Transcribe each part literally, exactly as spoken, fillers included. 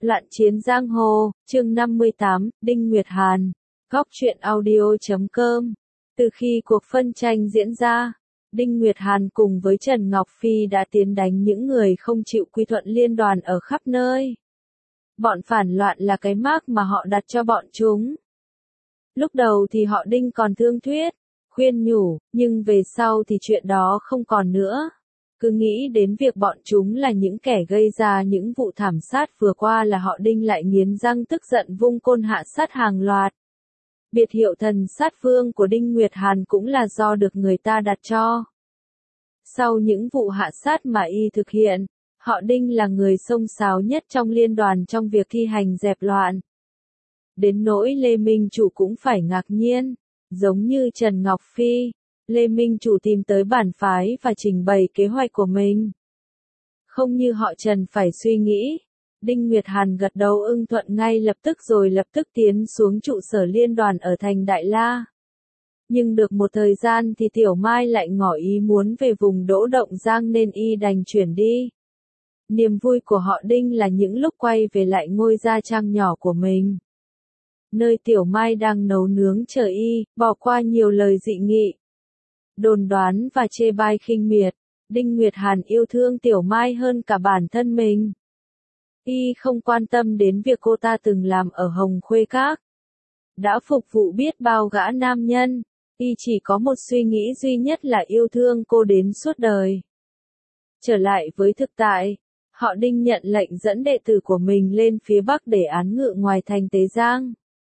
Loạn chiến giang hồ, chương năm mươi tám, Đinh Nguyệt Hàn. Góc truyện audio chấm com. Từ khi cuộc phân tranh diễn ra, Đinh Nguyệt Hàn cùng với Trần Ngọc Phi đã tiến đánh những người không chịu quy thuận liên đoàn ở khắp nơi. Bọn phản loạn là cái mác mà họ đặt cho bọn chúng. Lúc đầu thì họ Đinh còn thương thuyết, khuyên nhủ, nhưng về sau thì chuyện đó không còn nữa. Cứ nghĩ đến việc bọn chúng là những kẻ gây ra những vụ thảm sát vừa qua là họ Đinh lại nghiến răng tức giận vung côn hạ sát hàng loạt. Biệt hiệu thần sát vương của Đinh Nguyệt Hàn cũng là do được người ta đặt cho. Sau những vụ hạ sát mà y thực hiện, họ Đinh là người xông xáo nhất trong liên đoàn trong việc thi hành dẹp loạn. Đến nỗi Lê Minh Chủ cũng phải ngạc nhiên, giống như Trần Ngọc Phi. Lê Minh Chủ tìm tới bản phái và trình bày kế hoạch của mình. Không như họ Trần phải suy nghĩ, Đinh Nguyệt Hàn gật đầu ưng thuận ngay lập tức rồi lập tức tiến xuống trụ sở liên đoàn ở thành Đại La. Nhưng được một thời gian thì Tiểu Mai lại ngỏ ý muốn về vùng Đỗ Động Giang nên y đành chuyển đi. Niềm vui của họ Đinh là những lúc quay về lại ngôi gia trang nhỏ của mình. Nơi Tiểu Mai đang nấu nướng chờ y, bỏ qua nhiều lời dị nghị. Đồn đoán và chê bai khinh miệt, Đinh Nguyệt Hàn yêu thương Tiểu Mai hơn cả bản thân mình. Y không quan tâm đến việc cô ta từng làm ở Hồng Khuê Các. Đã phục vụ biết bao gã nam nhân, y chỉ có một suy nghĩ duy nhất là yêu thương cô đến suốt đời. Trở lại với thực tại, họ Đinh nhận lệnh dẫn đệ tử của mình lên phía Bắc để án ngự ngoài thành Tế Giang.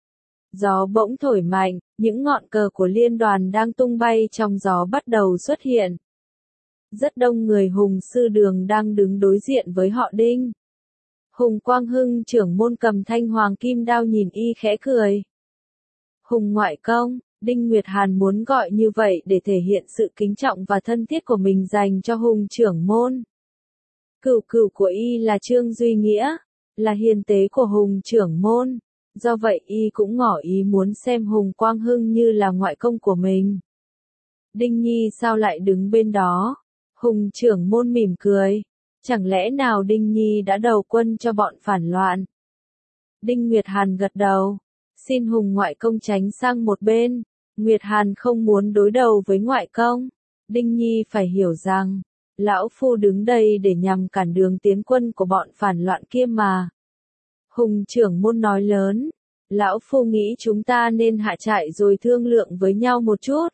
Gió bỗng thổi mạnh, những ngọn cờ của liên đoàn đang tung bay trong gió bắt đầu xuất hiện. Rất đông người Hùng Sư Đường đang đứng đối diện với họ Đinh. Hùng Quang Hưng trưởng môn cầm thanh hoàng kim đao nhìn y khẽ cười. Hùng ngoại công, Đinh Nguyệt Hàn muốn gọi như vậy để thể hiện sự kính trọng và thân thiết của mình dành cho Hùng trưởng môn. Cửu cửu của y là Trương Duy Nghĩa, là hiền tế của Hùng trưởng môn. Do vậy y cũng ngỏ ý muốn xem Hùng Quang Hưng như là ngoại công của mình. Đinh Nhi sao lại đứng bên đó? Hùng trưởng môn mỉm cười. Chẳng lẽ nào Đinh Nhi đã đầu quân cho bọn phản loạn? Đinh Nguyệt Hàn gật đầu. Xin Hùng ngoại công tránh sang một bên. Nguyệt Hàn không muốn đối đầu với ngoại công. Đinh Nhi phải hiểu rằng, lão phu đứng đây để nhằm cản đường tiến quân của bọn phản loạn kia mà. Hùng trưởng môn nói lớn, lão phu nghĩ chúng ta nên hạ trại rồi thương lượng với nhau một chút.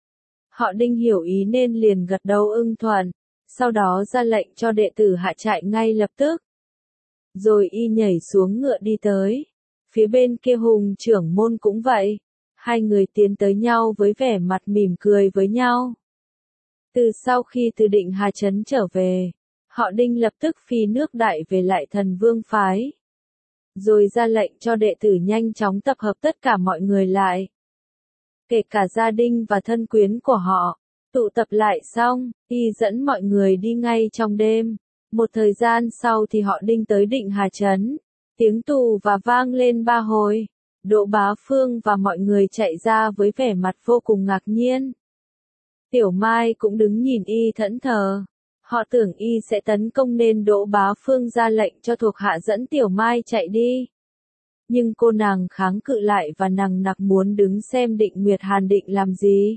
Họ Đinh hiểu ý nên liền gật đầu ưng thuận, sau đó ra lệnh cho đệ tử hạ trại ngay lập tức. Rồi y nhảy xuống ngựa đi tới. Phía bên kia Hùng trưởng môn cũng vậy. Hai người tiến tới nhau với vẻ mặt mỉm cười với nhau. Từ sau khi từ Định Hà Trấn trở về, họ Đinh lập tức phi nước đại về lại Thần Vương phái. Rồi ra lệnh cho đệ tử nhanh chóng tập hợp tất cả mọi người lại. Kể cả gia đình và thân quyến của họ. Tụ tập lại xong, y dẫn mọi người đi ngay trong đêm. Một thời gian sau thì họ Đinh tới Định Hà Trấn. Tiếng tù và vang lên ba hồi. Đỗ Bá Phương và mọi người chạy ra với vẻ mặt vô cùng ngạc nhiên. Tiểu Mai cũng đứng nhìn y thẫn thờ. Họ tưởng y sẽ tấn công nên Đỗ Bá Phương ra lệnh cho thuộc hạ dẫn Tiểu Mai chạy đi. Nhưng cô nàng kháng cự lại và nằng nặc muốn đứng xem Định Nguyệt Hàn định làm gì.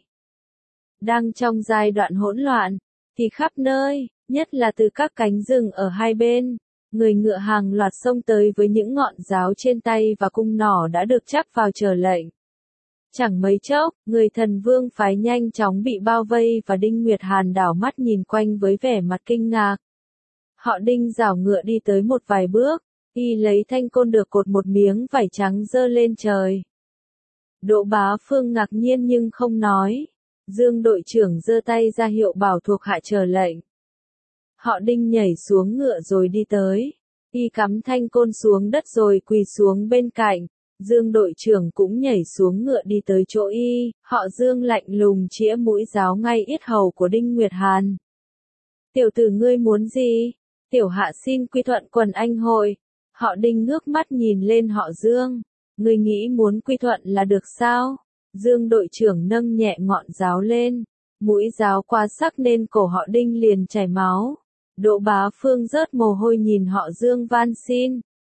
Đang trong giai đoạn hỗn loạn, thì khắp nơi, nhất là từ các cánh rừng ở hai bên, người ngựa hàng loạt xông tới với những ngọn giáo trên tay và cung nỏ đã được chắp vào chờ lệnh. Chẳng mấy chốc, người Thần Vương phái nhanh chóng bị bao vây và Đinh Nguyệt Hàn đảo mắt nhìn quanh với vẻ mặt kinh ngạc. Họ Đinh giảo ngựa đi tới một vài bước, y lấy thanh côn được cột một miếng vải trắng giơ lên trời. Đỗ Bá Phương ngạc nhiên nhưng không nói. Dương đội trưởng giơ tay ra hiệu bảo thuộc hạ chờ lệnh. Họ Đinh nhảy xuống ngựa rồi đi tới. Y cắm thanh côn xuống đất rồi quỳ xuống bên cạnh. Dương đội trưởng cũng nhảy xuống ngựa đi tới chỗ y, họ Dương lạnh lùng chĩa mũi giáo ngay yết hầu của Đinh Nguyệt Hàn. Tiểu tử ngươi muốn gì? Tiểu hạ xin quy thuận quần anh hội. Họ Đinh ngước mắt nhìn lên họ Dương. Ngươi nghĩ muốn quy thuận là được sao? Dương đội trưởng nâng nhẹ ngọn giáo lên. Mũi giáo quá sắc nên cổ họ Đinh liền chảy máu. Đỗ Bá Phương rớt mồ hôi nhìn họ Dương van xin.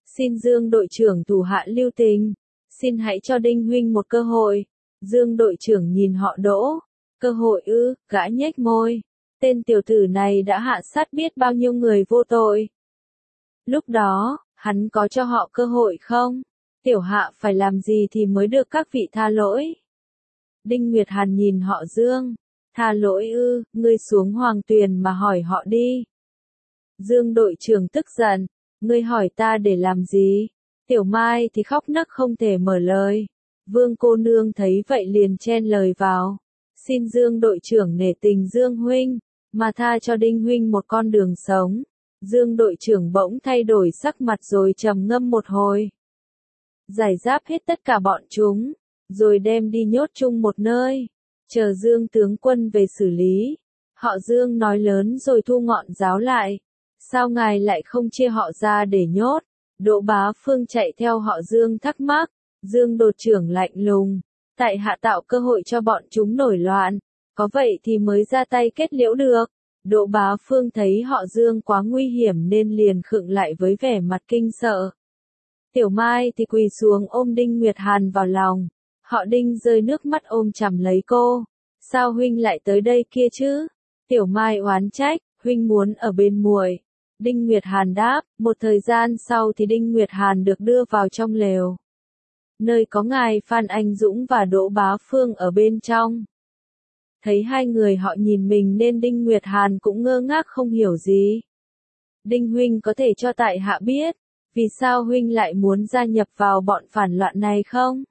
Xin Dương đội trưởng thủ hạ lưu tình, xin hãy cho Đinh huynh một cơ hội. Dương đội trưởng nhìn họ Đỗ, cơ hội ư, gã nhếch môi. Tên tiểu tử này đã hạ sát biết bao nhiêu người vô tội. Lúc đó, hắn có cho họ cơ hội không? Tiểu hạ phải làm gì thì mới được các vị tha lỗi? Đinh Nguyệt Hàn nhìn họ Dương, tha lỗi ư, ngươi xuống Hoàng Tuyền mà hỏi họ đi. Dương đội trưởng tức giận, ngươi hỏi ta để làm gì? Tiểu Mai thì khóc nấc không thể mở lời. Vương cô nương thấy vậy liền chen lời vào. Xin Dương đội trưởng nể tình Dương huynh, mà tha cho Đinh huynh một con đường sống. Dương đội trưởng bỗng thay đổi sắc mặt rồi trầm ngâm một hồi. Giải giáp hết tất cả bọn chúng, rồi đem đi nhốt chung một nơi, chờ Dương tướng quân về xử lý. Họ Dương nói lớn rồi thu ngọn giáo lại. Sao ngài lại không chia họ ra để nhốt? Đỗ Bá Phương chạy theo họ Dương thắc mắc. Dương đột trưởng lạnh lùng. Tại hạ tạo cơ hội cho bọn chúng nổi loạn. Có vậy thì mới ra tay kết liễu được. Đỗ Bá Phương thấy họ Dương quá nguy hiểm nên liền khựng lại với vẻ mặt kinh sợ. Tiểu Mai thì quỳ xuống ôm Đinh Nguyệt Hàn vào lòng. Họ Đinh rơi nước mắt ôm chầm lấy cô. Sao huynh lại tới đây kia chứ? Tiểu Mai oán trách, huynh muốn ở bên muội. Đinh Nguyệt Hàn đáp, một thời gian sau thì Đinh Nguyệt Hàn được đưa vào trong lều. Nơi có ngài Phan Anh Dũng và Đỗ Bá Phương ở bên trong. Thấy hai người họ nhìn mình nên Đinh Nguyệt Hàn cũng ngơ ngác không hiểu gì. Đinh huynh có thể cho tại hạ biết, vì sao huynh lại muốn gia nhập vào bọn phản loạn này không?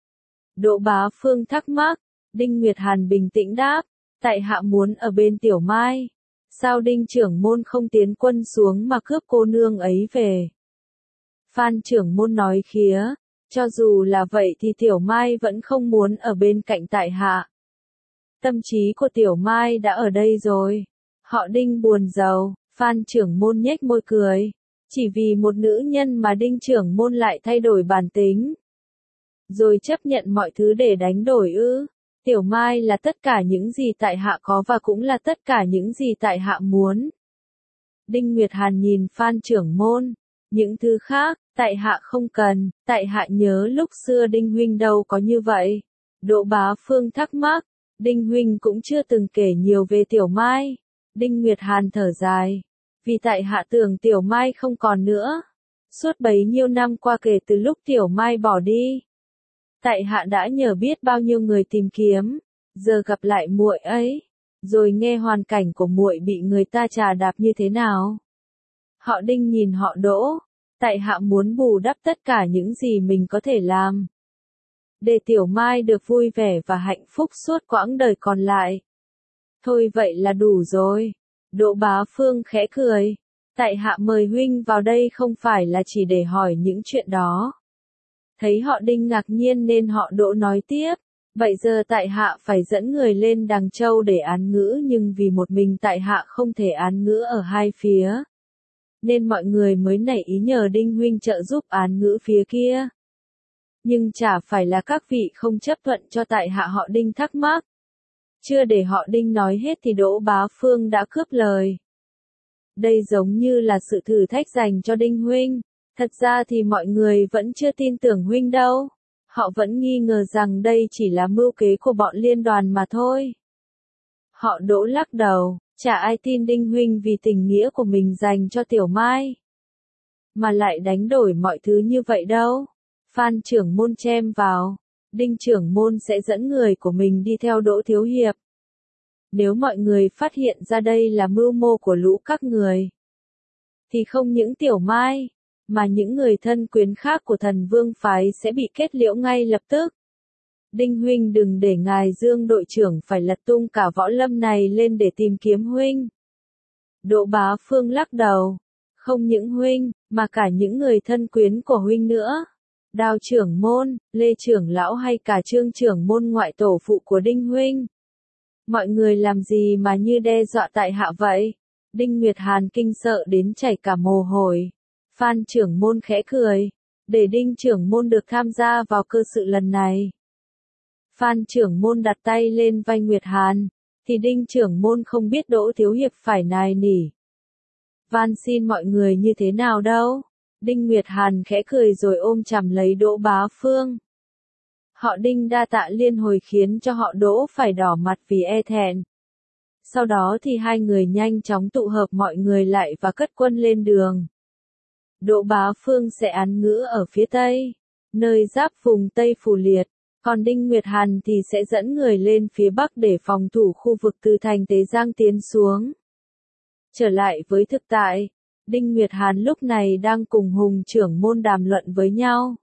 Đỗ Bá Phương thắc mắc, Đinh Nguyệt Hàn bình tĩnh đáp, tại hạ muốn ở bên Tiểu Mai. Sao Đinh trưởng môn không tiến quân xuống mà cướp cô nương ấy về? Phan trưởng môn nói khía, cho dù là vậy thì Tiểu Mai vẫn không muốn ở bên cạnh tại hạ. Tâm trí của Tiểu Mai đã ở đây rồi. Họ Đinh buồn rầu, Phan trưởng môn nhếch môi cười. Chỉ vì một nữ nhân mà Đinh trưởng môn lại thay đổi bản tính. Rồi chấp nhận mọi thứ để đánh đổi ư. Tiểu Mai là tất cả những gì tại hạ có và cũng là tất cả những gì tại hạ muốn. Đinh Nguyệt Hàn nhìn Phan trưởng môn. Những thứ khác, tại hạ không cần, tại hạ nhớ lúc xưa Đinh huynh đâu có như vậy. Đỗ Bá Phương thắc mắc, Đinh huynh cũng chưa từng kể nhiều về Tiểu Mai. Đinh Nguyệt Hàn thở dài, vì tại hạ tưởng Tiểu Mai không còn nữa. Suốt bấy nhiêu năm qua kể từ lúc Tiểu Mai bỏ đi, tại hạ đã nhờ biết bao nhiêu người tìm kiếm, giờ gặp lại muội ấy, rồi nghe hoàn cảnh của muội bị người ta trà đạp như thế nào. Họ Đinh nhìn họ Đỗ, tại hạ muốn bù đắp tất cả những gì mình có thể làm, để Tiểu Mai được vui vẻ và hạnh phúc suốt quãng đời còn lại. Thôi vậy là đủ rồi. Đỗ Bá Phương khẽ cười, tại hạ mời huynh vào đây không phải là chỉ để hỏi những chuyện đó. Thấy họ Đinh ngạc nhiên nên họ Đỗ nói tiếp, vậy giờ tại hạ phải dẫn người lên Đằng Châu để án ngữ, nhưng vì một mình tại hạ không thể án ngữ ở hai phía, nên mọi người mới nảy ý nhờ Đinh huynh trợ giúp án ngữ phía kia. Nhưng chả phải là các vị không chấp thuận cho tại hạ. Họ Đinh thắc mắc. Chưa để họ Đinh nói hết thì Đỗ Bá Phương đã cướp lời. Đây giống như là sự thử thách dành cho Đinh huynh. Thật ra thì mọi người vẫn chưa tin tưởng huynh đâu. Họ vẫn nghi ngờ rằng đây chỉ là mưu kế của bọn liên đoàn mà thôi. Họ Đỗ lắc đầu, chả ai tin Đinh huynh vì tình nghĩa của mình dành cho Tiểu Mai, mà lại đánh đổi mọi thứ như vậy đâu. Phan trưởng môn chen vào, Đinh trưởng môn sẽ dẫn người của mình đi theo Đỗ thiếu hiệp. Nếu mọi người phát hiện ra đây là mưu mô của lũ các người, thì không những Tiểu Mai, mà những người thân quyến khác của Thần Vương phái sẽ bị kết liễu ngay lập tức. Đinh huynh đừng để ngài Dương đội trưởng phải lật tung cả võ lâm này lên để tìm kiếm huynh. Đỗ Bá Phương lắc đầu, không những huynh, mà cả những người thân quyến của huynh nữa. Đào trưởng môn, Lê trưởng lão hay cả Trương trưởng môn ngoại tổ phụ của Đinh huynh. Mọi người làm gì mà như đe dọa tại hạ vậy? Đinh Nguyệt Hàn kinh sợ đến chảy cả mồ hôi. Phan trưởng môn khẽ cười, để Đinh trưởng môn được tham gia vào cơ sự lần này. Phan trưởng môn đặt tay lên vai Nguyệt Hàn, thì Đinh trưởng môn không biết Đỗ thiếu hiệp phải nài nỉ van xin mọi người như thế nào đâu. Đinh Nguyệt Hàn khẽ cười rồi ôm chầm lấy Đỗ Bá Phương. Họ Đinh đa tạ liên hồi khiến cho họ Đỗ phải đỏ mặt vì e thẹn. Sau đó thì hai người nhanh chóng tụ hợp mọi người lại và cất quân lên đường. Đỗ Bá Phương sẽ án ngữ ở phía Tây, nơi giáp vùng Tây Phù Liệt, còn Đinh Nguyệt Hàn thì sẽ dẫn người lên phía Bắc để phòng thủ khu vực từ thành Tế Giang tiến xuống. Trở lại với thực tại, Đinh Nguyệt Hàn lúc này đang cùng Hùng trưởng môn đàm luận với nhau.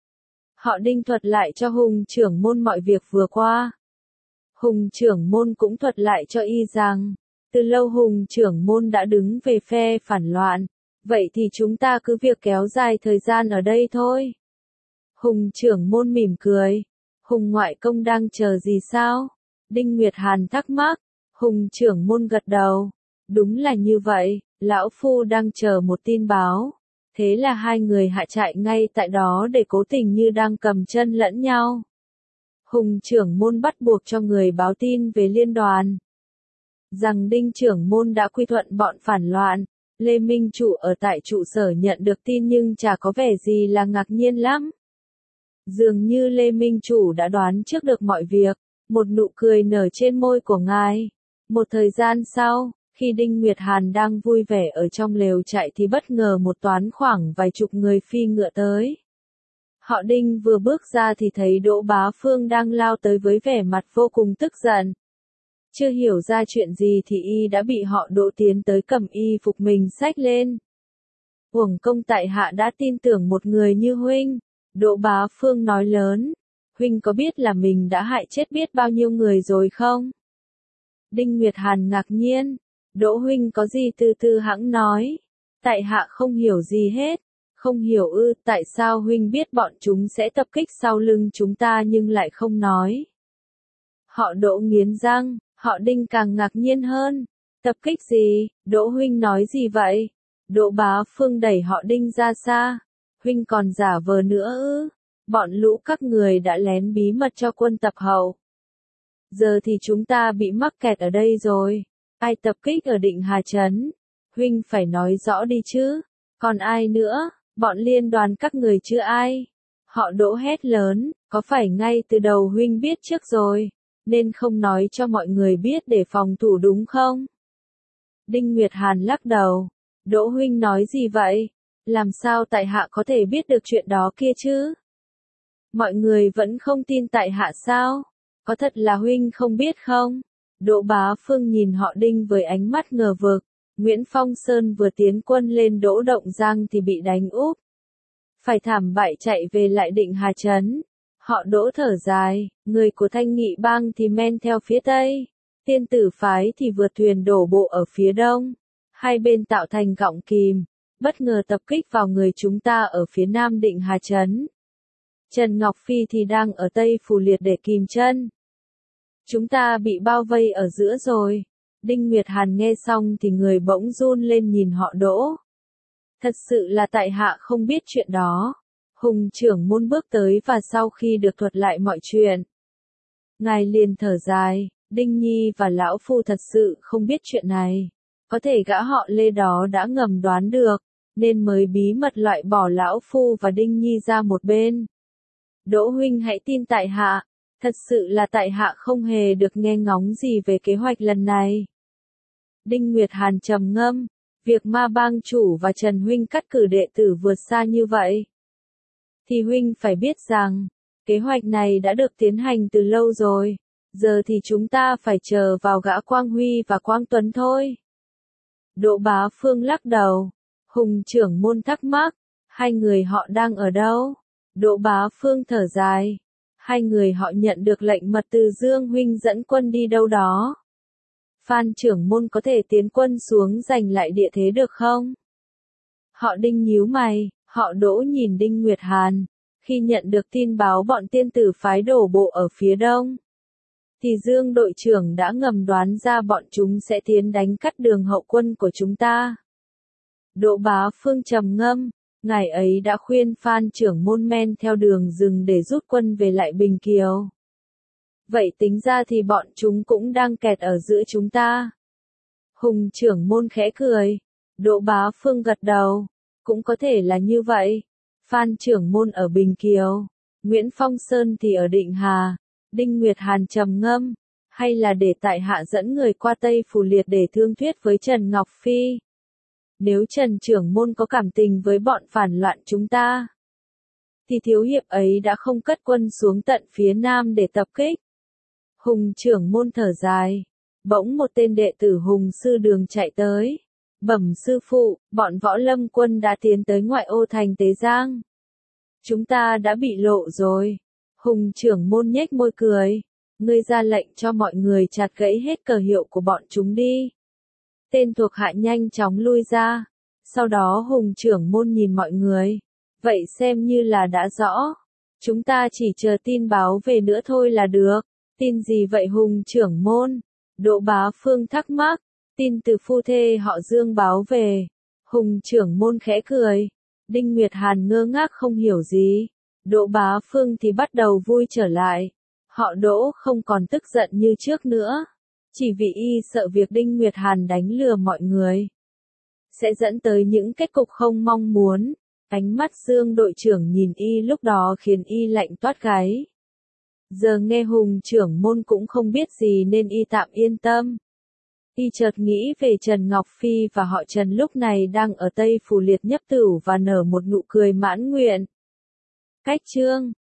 Họ Đinh thuật lại cho Hùng trưởng môn mọi việc vừa qua. Hùng trưởng môn cũng thuật lại cho y rằng, từ lâu Hùng trưởng môn đã đứng về phe phản loạn, vậy thì chúng ta cứ việc kéo dài thời gian ở đây thôi. Hùng trưởng môn mỉm cười, Hùng ngoại công đang chờ gì sao? Đinh Nguyệt Hàn thắc mắc, Hùng trưởng môn gật đầu, đúng là như vậy, lão phu đang chờ một tin báo. Thế là hai người hạ trại ngay tại đó để cố tình như đang cầm chân lẫn nhau. Hùng trưởng môn bắt buộc cho người báo tin về liên đoàn. Rằng Đinh trưởng môn đã quy thuận bọn phản loạn. Lê Minh Chủ ở tại trụ sở nhận được tin nhưng chả có vẻ gì là ngạc nhiên lắm. Dường như Lê Minh Chủ đã đoán trước được mọi việc. Một nụ cười nở trên môi của ngài. Một thời gian sau, khi Đinh Nguyệt Hàn đang vui vẻ ở trong lều trại thì bất ngờ một toán khoảng vài chục người phi ngựa tới. Họ Đinh vừa bước ra thì thấy Đỗ Bá Phương đang lao tới với vẻ mặt vô cùng tức giận. Chưa hiểu ra chuyện gì thì y đã bị họ Đỗ tiến tới cầm y phục mình xách lên. Uổng công tại hạ đã tin tưởng một người như huynh. Đỗ Bá Phương nói lớn. Huynh có biết là mình đã hại chết biết bao nhiêu người rồi không? Đinh Nguyệt Hàn ngạc nhiên. Đỗ huynh có gì từ từ hãng nói. Tại hạ không hiểu gì hết. Không hiểu ư, tại sao huynh biết bọn chúng sẽ tập kích sau lưng chúng ta nhưng lại không nói. Họ Đỗ nghiến răng, họ Đinh càng ngạc nhiên hơn. Tập kích gì, Đỗ huynh nói gì vậy? Đỗ Bá Phương đẩy họ Đinh ra xa. Huynh còn giả vờ nữa ư? Bọn lũ các người đã lén bí mật cho quân tập hậu. Giờ thì chúng ta bị mắc kẹt ở đây rồi. Ai tập kích ở Định Hà Trấn? Huynh phải nói rõ đi chứ. Còn ai nữa? Bọn liên đoàn các người chứ ai? Họ Đỗ hét lớn, có phải ngay từ đầu huynh biết trước rồi, nên không nói cho mọi người biết để phòng thủ đúng không? Đinh Nguyệt Hàn lắc đầu, Đỗ huynh nói gì vậy? Làm sao tại hạ có thể biết được chuyện đó kia chứ? Mọi người vẫn không tin tại hạ sao? Có thật là huynh không biết không? Đỗ Bá Phương nhìn họ Đinh với ánh mắt ngờ vực. Nguyễn Phong Sơn vừa tiến quân lên Đỗ Động Giang thì bị đánh úp. Phải thảm bại chạy về lại Định Hà Trấn. Họ Đỗ thở dài, người của Thanh Nghị Bang thì men theo phía Tây. Tiên Tử Phái thì vượt thuyền đổ bộ ở phía Đông. Hai bên tạo thành cọng kìm, bất ngờ tập kích vào người chúng ta ở phía Nam Định Hà Trấn. Trần Ngọc Phi thì đang ở Tây Phù Liệt để kìm chân. Chúng ta bị bao vây ở giữa rồi. Đinh Nguyệt Hàn nghe xong thì người bỗng run lên nhìn họ Đỗ. Thật sự là tại hạ không biết chuyện đó. Hùng trưởng môn bước tới và sau khi được thuật lại mọi chuyện, ngài liền thở dài, Đinh Nhi và lão phu thật sự không biết chuyện này. Có thể gã họ Lê đó đã ngầm đoán được, nên mới bí mật loại bỏ lão phu và Đinh Nhi ra một bên. Đỗ huynh hãy tin tại hạ, thật sự là tại hạ không hề được nghe ngóng gì về kế hoạch lần này. Đinh Nguyệt Hàn trầm ngâm, việc Ma Bang chủ và Trần huynh cắt cử đệ tử vượt xa như vậy, thì huynh phải biết rằng, kế hoạch này đã được tiến hành từ lâu rồi, giờ thì chúng ta phải chờ vào gã Quang Huy và Quang Tuấn thôi. Đỗ Bá Phương lắc đầu, Hùng trưởng môn thắc mắc, hai người họ đang ở đâu? Đỗ Bá Phương thở dài, hai người họ nhận được lệnh mật từ Dương huynh dẫn quân đi đâu đó. Phan trưởng môn có thể tiến quân xuống giành lại địa thế được không? Họ Đinh nhíu mày, họ Đỗ nhìn Đinh Nguyệt Hàn. Khi nhận được tin báo bọn tiên tử phái đổ bộ ở phía đông, thì Dương đội trưởng đã ngầm đoán ra bọn chúng sẽ tiến đánh cắt đường hậu quân của chúng ta. Đỗ Bá Phương trầm ngâm, ngài ấy đã khuyên Phan trưởng môn men theo đường rừng để rút quân về lại Bình Kiều. Vậy tính ra thì bọn chúng cũng đang kẹt ở giữa chúng ta. Hùng trưởng môn khẽ cười. Đỗ Bá Phương gật đầu. Cũng có thể là như vậy. Phan trưởng môn ở Bình Kiều, Nguyễn Phong Sơn thì ở Định Hà. Đinh Nguyệt Hàn trầm ngâm, hay là để tại hạ dẫn người qua Tây Phù Liệt để thương thuyết với Trần Ngọc Phi. Nếu Trần trưởng môn có cảm tình với bọn phản loạn chúng ta, thì thiếu hiệp ấy đã không cất quân xuống tận phía Nam để tập kích. Hùng trưởng môn thở dài, bỗng một tên đệ tử Hùng sư đường chạy tới. Bẩm sư phụ, bọn võ lâm quân đã tiến tới ngoại ô thành Tế Giang. Chúng ta đã bị lộ rồi. Hùng trưởng môn nhếch môi cười. Ngươi ra lệnh cho mọi người chặt gãy hết cờ hiệu của bọn chúng đi. Tên thuộc hạ nhanh chóng lui ra. Sau đó Hùng trưởng môn nhìn mọi người. Vậy xem như là đã rõ. Chúng ta chỉ chờ tin báo về nữa thôi là được. Tin gì vậy Hùng trưởng môn? Đỗ Bá Phương thắc mắc. Tin từ phu thê họ Dương báo về. Hùng trưởng môn khẽ cười. Đinh Nguyệt Hàn ngơ ngác không hiểu gì. Đỗ Bá Phương thì bắt đầu vui trở lại. Họ Đỗ không còn tức giận như trước nữa. Chỉ vì y sợ việc Đinh Nguyệt Hàn đánh lừa mọi người sẽ dẫn tới những kết cục không mong muốn. Ánh mắt Dương đội trưởng nhìn y lúc đó khiến y lạnh toát gáy. Giờ nghe Hùng trưởng môn cũng không biết gì nên y tạm yên tâm. Y chợt nghĩ về Trần Ngọc Phi và họ Trần lúc này đang ở Tây Phù Liệt nhấp tửu và nở một nụ cười mãn nguyện. Cách chương